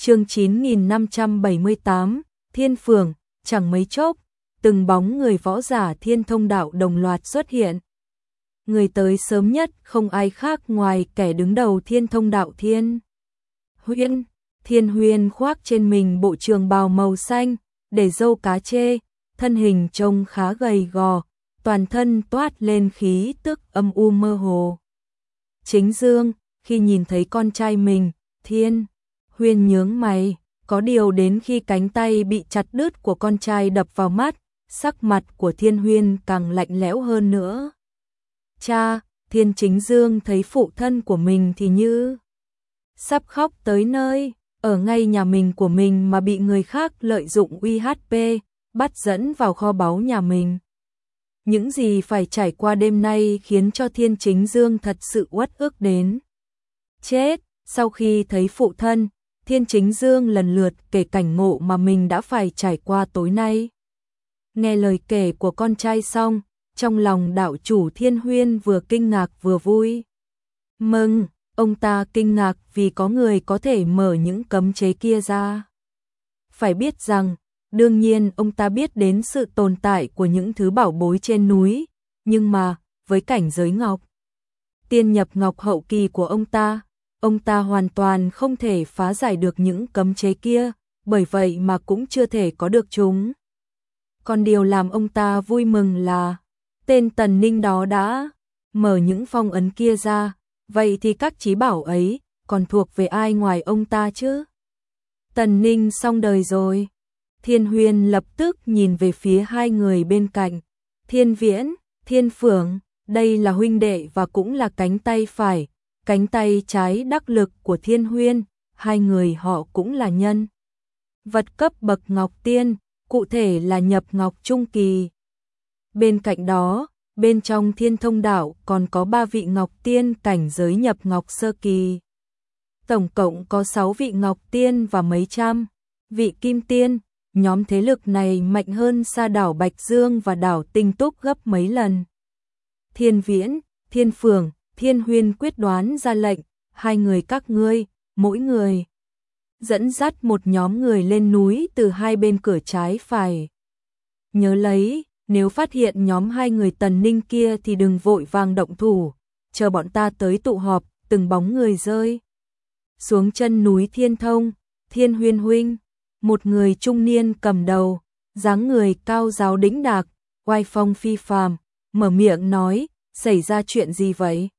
Chương 9578, Thiên Phường, chẳng mấy chốc, từng bóng người võ giả Thiên Thông Đạo đồng loạt xuất hiện. Người tới sớm nhất không ai khác ngoài kẻ đứng đầu Thiên Thông Đạo Thiên Huyên. Thiên Huyên khoác trên mình bộ trường bào màu xanh, để râu cá chê, thân hình trông khá gầy gò, toàn thân toát lên khí tức âm u mơ hồ. Chính Dương, khi nhìn thấy con trai mình, Thiên Huyên nhướng mày, có điều đến khi cánh tay bị chặt đứt của con trai đập vào mắt, sắc mặt của Thiên Huyên càng lạnh lẽo hơn nữa. Cha, Thiên Chính Dương thấy phụ thân của mình thì như sắp khóc tới nơi, ở ngay nhà mình của mình mà bị người khác lợi dụng UHP, bắt dẫn vào kho báu nhà mình. Những gì phải trải qua đêm nay khiến cho Thiên Chính Dương thật sự uất ức đến chết. Sau khi thấy phụ thân, Thiên Chính Dương lần lượt kể cảnh ngộ mà mình đã phải trải qua tối nay. Nghe lời kể của con trai xong, trong lòng đạo chủ Thiên Huyên vừa kinh ngạc vừa vui mừng. Ông ta kinh ngạc vì có người có thể mở những cấm chế kia ra. Phải biết rằng, đương nhiên ông ta biết đến sự tồn tại của những thứ bảo bối trên núi, nhưng mà, với cảnh giới ngọc tiên nhập ngọc hậu kỳ của ông ta hoàn toàn không thể phá giải được những cấm chế kia, bởi vậy mà cũng chưa thể có được chúng. Còn điều làm ông ta vui mừng là tên Tần Ninh đó đã mở những phong ấn kia ra, vậy thì các chí bảo ấy còn thuộc về ai ngoài ông ta chứ? Tần Ninh xong đời rồi. Thiên Huyên lập tức nhìn về phía hai người bên cạnh. Thiên Viễn, Thiên Phượng, đây là huynh đệ và cũng là cánh tay phải, cánh tay trái đắc lực của Thiên Huyên, hai người họ cũng là nhân vật cấp bậc Ngọc Tiên, cụ thể là nhập Ngọc Trung Kỳ. Bên cạnh đó, bên trong Thiên Thông Đạo còn có 3 vị Ngọc Tiên cảnh giới nhập Ngọc Sơ Kỳ. Tổng cộng có 6 vị Ngọc Tiên và mấy trăm vị Kim Tiên, nhóm thế lực này mạnh hơn xa đảo Bạch Dương và đảo Tinh Túc gấp mấy lần. Thiên Viễn, Thiên Phượng, Thiên Huyên quyết đoán ra lệnh, hai người các ngươi, mỗi người dẫn dắt một nhóm người lên núi từ hai bên cửa trái phải. Nhớ lấy, nếu phát hiện nhóm hai người Tần Ninh kia thì đừng vội vàng động thủ, chờ bọn ta tới tụ họp, từng bóng người rơi xuống chân núi Thiên Thông. Thiên Huyên huynh, một người trung niên cầm đầu, dáng người cao giáo đĩnh đạc, oai phong phi phàm, mở miệng nói, xảy ra chuyện gì vậy?